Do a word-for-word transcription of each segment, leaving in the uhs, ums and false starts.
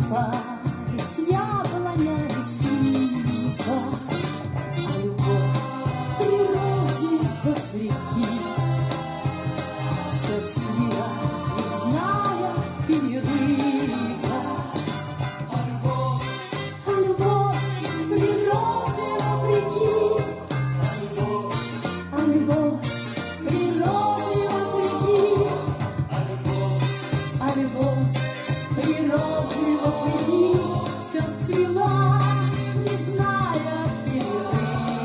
рассыпались яблоня и слива, а любовь природе вопреки все цвела, не зная перерыва. А любовь, а любовь природе вопреки, а любовь природе вопреки, а любовь природе вопреки все цвела, не зная перерыва.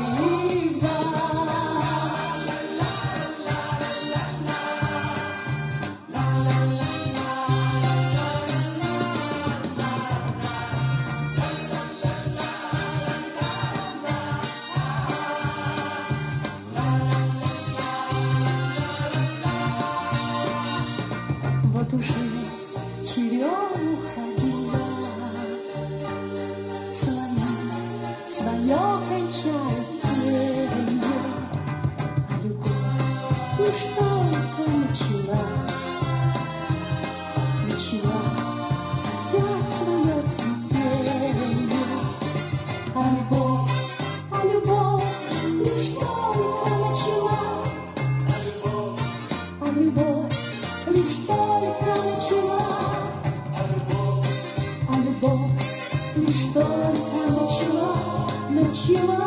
Вот уже черемуха бела, слоны свое кончают пение, а любовь лишь только начала, начала опять свое цветение. А любовь, а любовь лишь только начала, а любовь лишь только начала, а любовь лишь только начала, начала.